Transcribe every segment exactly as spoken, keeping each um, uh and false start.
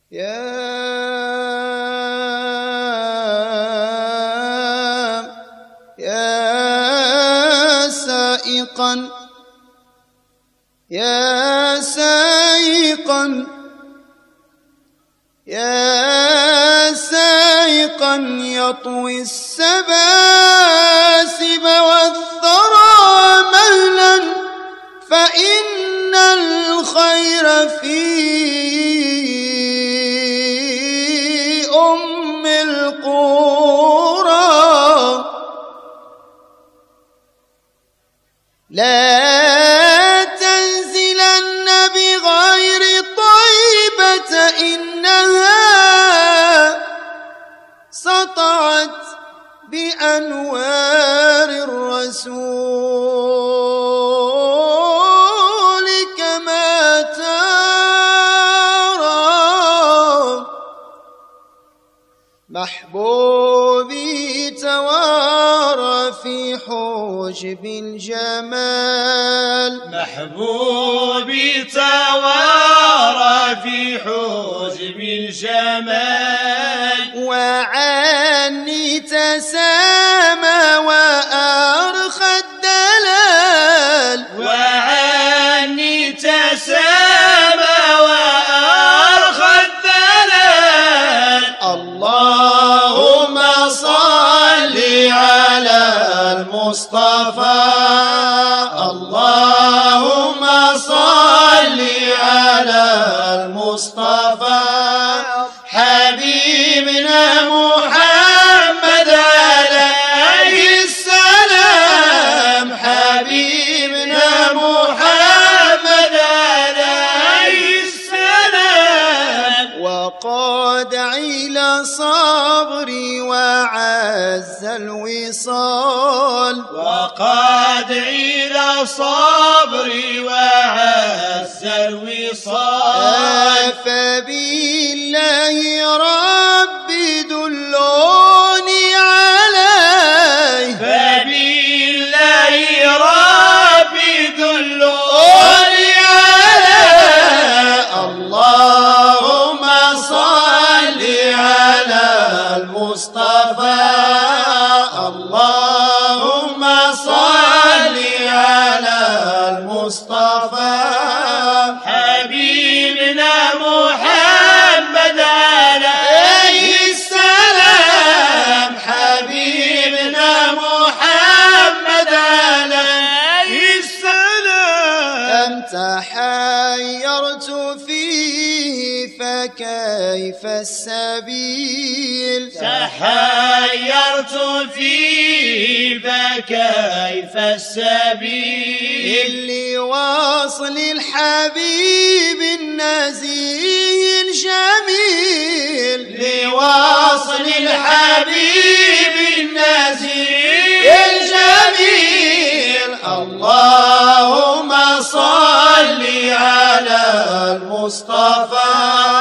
يا يا سائقا يا سائقا يا سائقا يطوي السباسب والثرى مهلا فإن الخير في أم القرى. لا تنزلن بغير طيبة إنها سطعت بأنوار الرسول كما ترى. محبوبي توارى في حجب الجمال. محبوبي توارى في حجب الجمال. وعني تسامى وأرخى الدلال. وعني تسامى وأرخى الدلال. اللهم صل على المصطفى. اللهم صل على المصطفى حبيبنا محمد عليه السلام. حبيبنا محمد عليه السلام. وقاد عيل صبري وعز الوصال. وقاد عيل صبري وعز الوصال. فبالله ربي دلوني عليه. فبالله ربي دلوني عليه. اللهم صل على المصطفى. اللهم صل على المصطفى حبيبنا محمد عليه السلام. حبيبنا محمد عليه السلام. أنت حيرت فيه فكيف السبيل. تحيرت فيه فكيف السبيل. لوصل الحبيب النزيه الجميل. لوصل الحبيب النزيه الجميل. اللهم صل على المصطفى.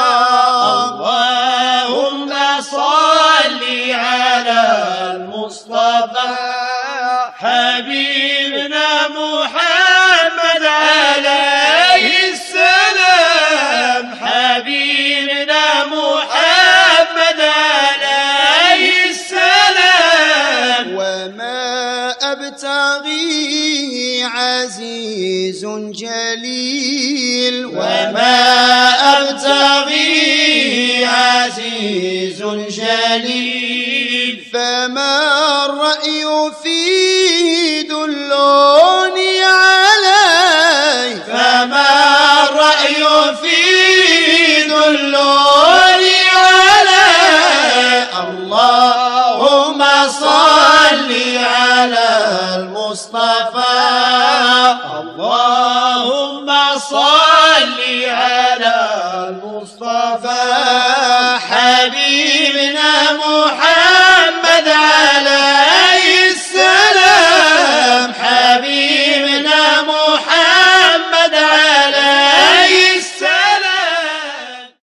اللهم صل على المصطفى حبيبنا محمد عليه السلام. حبيبنا محمد عليه السلام. وما أبتغي عزيز جليل. وما أبتغي عزيز جليل. فما الرأي فيه دلوني عليه. فما الرأي فيه دلوني عليه. اللهم صل على المصطفى.